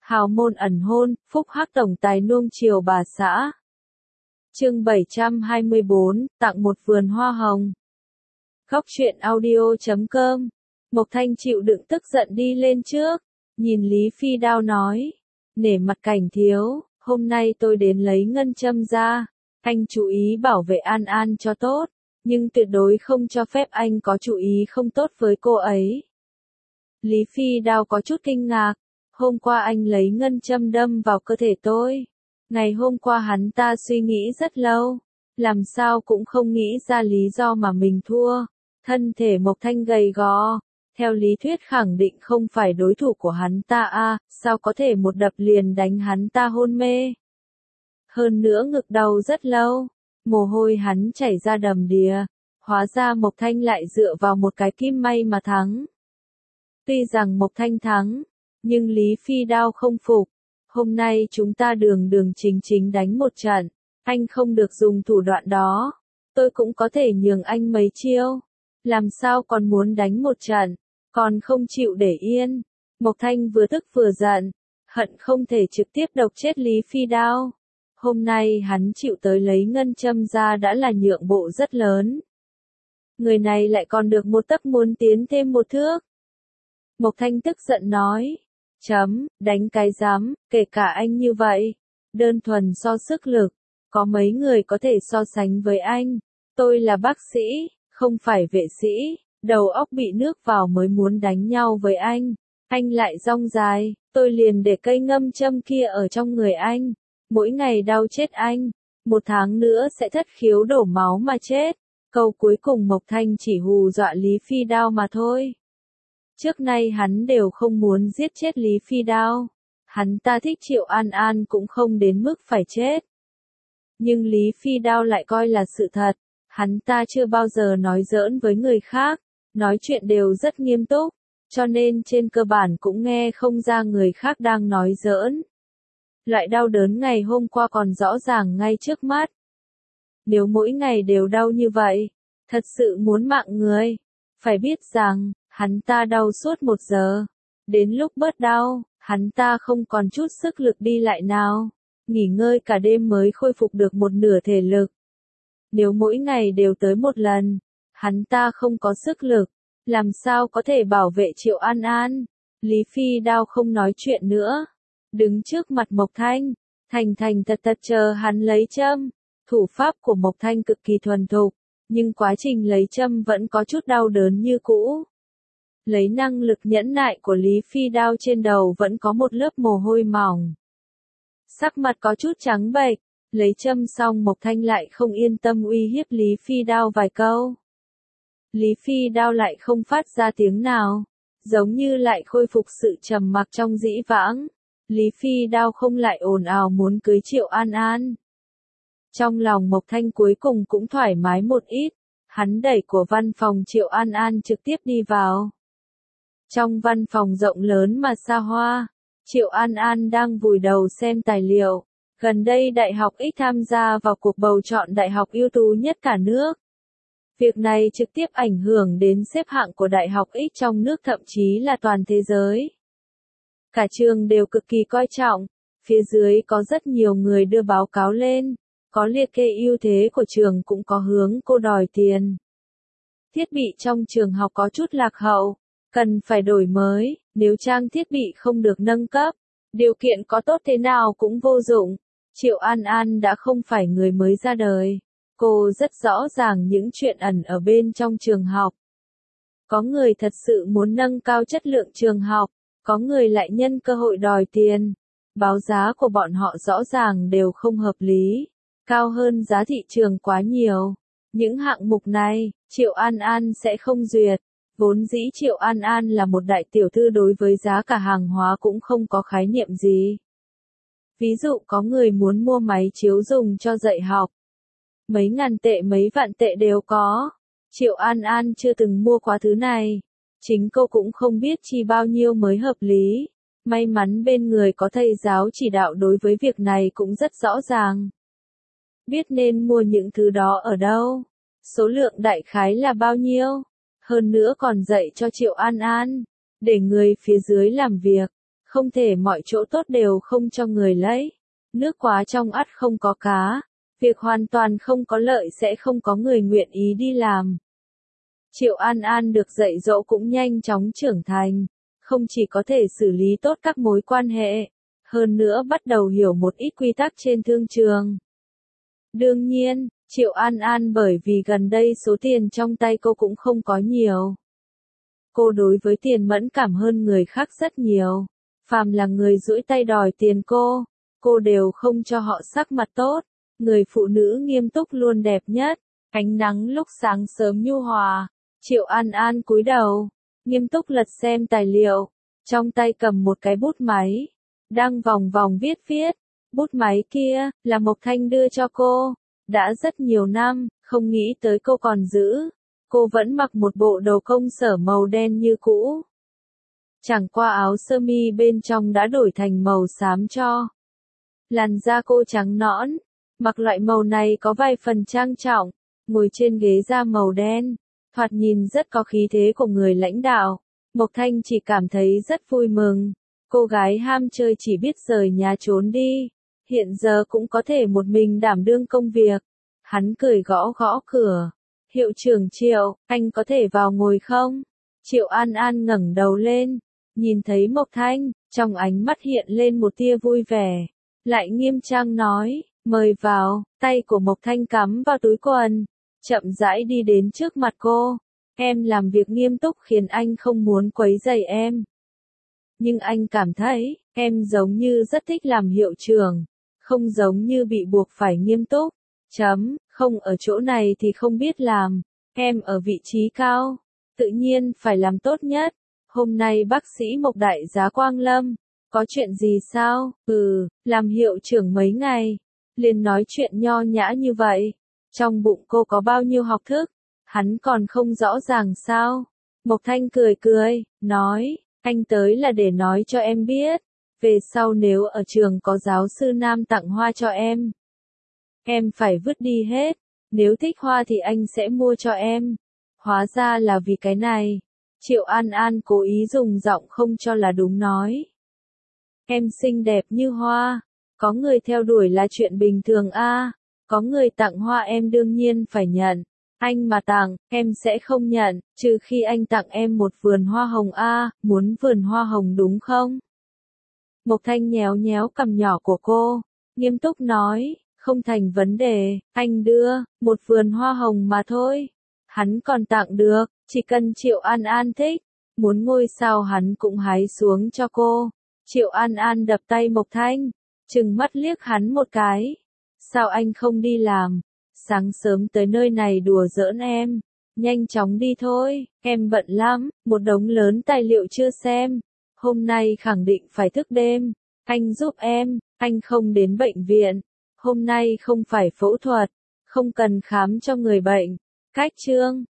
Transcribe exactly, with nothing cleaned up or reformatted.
Hào môn ẩn hôn, phúc hắc tổng tài nuông chiều bà xã. Chương bảy trăm hai mươi bốn, tặng một vườn hoa hồng. Góc truyện audio chấm com. Mộc Thanh chịu đựng tức giận đi lên trước, nhìn Lý Phi Đao nói, nể mặt Cảnh thiếu, hôm nay tôi đến lấy ngân châm ra, anh chú ý bảo vệ An An cho tốt, nhưng tuyệt đối không cho phép anh có chú ý không tốt với cô ấy. Lý Phi Đao có chút kinh ngạc, hôm qua anh lấy ngân châm đâm vào cơ thể tôi. Ngày hôm qua hắn ta suy nghĩ rất lâu, làm sao cũng không nghĩ ra lý do mà mình thua. Thân thể Mộc Thanh gầy gò, theo lý thuyết khẳng định không phải đối thủ của hắn ta a, sao có thể một đập liền đánh hắn ta hôn mê. Hơn nữa ngực đau rất lâu, mồ hôi hắn chảy ra đầm đìa, hóa ra Mộc Thanh lại dựa vào một cái kim may mà thắng. Tuy rằng Mộc Thanh thắng, nhưng Lý Phi Đao không phục. Hôm nay chúng ta đường đường chính chính đánh một trận, anh không được dùng thủ đoạn đó, tôi cũng có thể nhường anh mấy chiêu. Làm sao còn muốn đánh một trận, còn không chịu để yên. Mộc Thanh vừa tức vừa giận, hận không thể trực tiếp độc chết Lý Phi Đao. Hôm nay hắn chịu tới lấy ngân châm ra đã là nhượng bộ rất lớn. Người này lại còn được một tấc muốn tiến thêm một thước. Mộc Thanh tức giận nói, chấm, đánh cái dám, kể cả anh như vậy. Đơn thuần so sức lực, có mấy người có thể so sánh với anh. Tôi là bác sĩ, không phải vệ sĩ, đầu óc bị nước vào mới muốn đánh nhau với anh. Anh lại rong dài, tôi liền để cây ngâm châm kia ở trong người anh. Mỗi ngày đau chết anh, một tháng nữa sẽ thất khiếu đổ máu mà chết. Câu cuối cùng Mộc Thanh chỉ hù dọa Lý Phi Đao mà thôi. Trước nay hắn đều không muốn giết chết Lý Phi Đao. Hắn ta thích Triệu An An cũng không đến mức phải chết. Nhưng Lý Phi Đao lại coi là sự thật. Hắn ta chưa bao giờ nói giỡn với người khác. Nói chuyện đều rất nghiêm túc. Cho nên trên cơ bản cũng nghe không ra người khác đang nói giỡn. Loại đau đớn ngày hôm qua còn rõ ràng ngay trước mắt. Nếu mỗi ngày đều đau như vậy, thật sự muốn mạng người. Phải biết rằng, hắn ta đau suốt một giờ. Đến lúc bớt đau, hắn ta không còn chút sức lực đi lại nào. Nghỉ ngơi cả đêm mới khôi phục được một nửa thể lực. Nếu mỗi ngày đều tới một lần, hắn ta không có sức lực, làm sao có thể bảo vệ Triệu An An. Lý Phi Đao không nói chuyện nữa. Đứng trước mặt Mộc Thanh, thành thành thật thật chờ hắn lấy châm. Thủ pháp của Mộc Thanh cực kỳ thuần thục, nhưng quá trình lấy châm vẫn có chút đau đớn như cũ. Lấy năng lực nhẫn nại của Lý Phi Đao trên đầu vẫn có một lớp mồ hôi mỏng. Sắc mặt có chút trắng bệch, lấy châm xong Mộc Thanh lại không yên tâm uy hiếp Lý Phi Đao vài câu. Lý Phi Đao lại không phát ra tiếng nào, giống như lại khôi phục sự trầm mặc trong dĩ vãng. Lý Phi Đao không lại ồn ào muốn cưới Triệu An An. Trong lòng Mộc Thanh cuối cùng cũng thoải mái một ít, hắn đẩy của văn phòng Triệu An An trực tiếp đi vào. Trong văn phòng rộng lớn mà xa hoa, Triệu An An đang vùi đầu xem tài liệu. Gần đây Đại học X tham gia vào cuộc bầu chọn đại học ưu tú nhất cả nước. Việc này trực tiếp ảnh hưởng đến xếp hạng của Đại học X trong nước thậm chí là toàn thế giới. Cả trường đều cực kỳ coi trọng, phía dưới có rất nhiều người đưa báo cáo lên, có liệt kê ưu thế của trường cũng có hướng cô đòi tiền. Thiết bị trong trường học có chút lạc hậu, cần phải đổi mới, nếu trang thiết bị không được nâng cấp, điều kiện có tốt thế nào cũng vô dụng. Triệu An An đã không phải người mới ra đời, cô rất rõ ràng những chuyện ẩn ở bên trong trường học. Có người thật sự muốn nâng cao chất lượng trường học, có người lại nhân cơ hội đòi tiền. Báo giá của bọn họ rõ ràng đều không hợp lý, cao hơn giá thị trường quá nhiều. Những hạng mục này, Triệu An An sẽ không duyệt. Vốn dĩ Triệu An An là một đại tiểu thư đối với giá cả hàng hóa cũng không có khái niệm gì. Ví dụ có người muốn mua máy chiếu dùng cho dạy học. Mấy ngàn tệ mấy vạn tệ đều có. Triệu An An chưa từng mua quá thứ này. Chính cô cũng không biết chi bao nhiêu mới hợp lý. May mắn bên người có thầy giáo chỉ đạo đối với việc này cũng rất rõ ràng. Biết nên mua những thứ đó ở đâu. Số lượng đại khái là bao nhiêu. Hơn nữa còn dạy cho Triệu An An. Để người phía dưới làm việc. Không thể mọi chỗ tốt đều không cho người lấy. Nước quá trong ắt không có cá. Việc hoàn toàn không có lợi sẽ không có người nguyện ý đi làm. Triệu An An được dạy dỗ cũng nhanh chóng trưởng thành. Không chỉ có thể xử lý tốt các mối quan hệ, hơn nữa bắt đầu hiểu một ít quy tắc trên thương trường. Đương nhiên, Triệu An An bởi vì gần đây số tiền trong tay cô cũng không có nhiều. Cô đối với tiền mẫn cảm hơn người khác rất nhiều. Phàm là người duỗi tay đòi tiền cô, cô đều không cho họ sắc mặt tốt. Người phụ nữ nghiêm túc luôn đẹp nhất. Ánh nắng lúc sáng sớm nhu hòa. Triệu An An cúi đầu, nghiêm túc lật xem tài liệu. Trong tay cầm một cái bút máy, đang vòng vòng viết viết. Bút máy kia, là Mộc Thanh đưa cho cô. Đã rất nhiều năm, không nghĩ tới cô còn giữ. Cô vẫn mặc một bộ đồ công sở màu đen như cũ. Chẳng qua áo sơ mi bên trong đã đổi thành màu xám cho. Làn da cô trắng nõn, mặc loại màu này có vài phần trang trọng, ngồi trên ghế da màu đen, thoạt nhìn rất có khí thế của người lãnh đạo. Mộc Thanh chỉ cảm thấy rất vui mừng. Cô gái ham chơi chỉ biết rời nhà trốn đi, hiện giờ cũng có thể một mình đảm đương công việc. Hắn cười gõ gõ cửa. Hiệu trưởng Triệu, anh có thể vào ngồi không? Triệu An An ngẩng đầu lên, nhìn thấy Mộc Thanh, trong ánh mắt hiện lên một tia vui vẻ. Lại nghiêm trang nói, mời vào. Tay của Mộc Thanh cắm vào túi quần, chậm rãi đi đến trước mặt cô. Em làm việc nghiêm túc khiến anh không muốn quấy rầy em. Nhưng anh cảm thấy, em giống như rất thích làm hiệu trưởng, không giống như bị buộc phải nghiêm túc. Chấm, không ở chỗ này thì không biết làm. Em ở vị trí cao, tự nhiên phải làm tốt nhất. Hôm nay bác sĩ Mộc đại giá Quang Lâm, có chuyện gì sao? Ừ, làm hiệu trưởng mấy ngày, liền nói chuyện nho nhã như vậy. Trong bụng cô có bao nhiêu học thức, hắn còn không rõ ràng sao? Mộc Thanh cười cười, nói, anh tới là để nói cho em biết. Về sau nếu ở trường có giáo sư nam tặng hoa cho em, em phải vứt đi hết. Nếu thích hoa thì anh sẽ mua cho em. Hóa ra là vì cái này. Triệu An An cố ý dùng giọng không cho là đúng nói. Em xinh đẹp như hoa. Có người theo đuổi là chuyện bình thường a. Có người tặng hoa em đương nhiên phải nhận. Anh mà tặng, em sẽ không nhận, trừ khi anh tặng em một vườn hoa hồng a. Muốn vườn hoa hồng đúng không? Mộc Thanh nhéo nhéo cằm nhỏ của cô, nghiêm túc nói. Không thành vấn đề, anh đưa, một vườn hoa hồng mà thôi. Hắn còn tặng được, chỉ cần Triệu An An thích. Muốn ngôi sao hắn cũng hái xuống cho cô. Triệu An An đập tay Mộc Thanh, trừng mắt liếc hắn một cái. Sao anh không đi làm? Sáng sớm tới nơi này đùa giỡn em. Nhanh chóng đi thôi, em bận lắm, một đống lớn tài liệu chưa xem. Hôm nay khẳng định phải thức đêm. Anh giúp em, anh không đến bệnh viện. Hôm nay không phải phẫu thuật, không cần khám cho người bệnh. Cách chương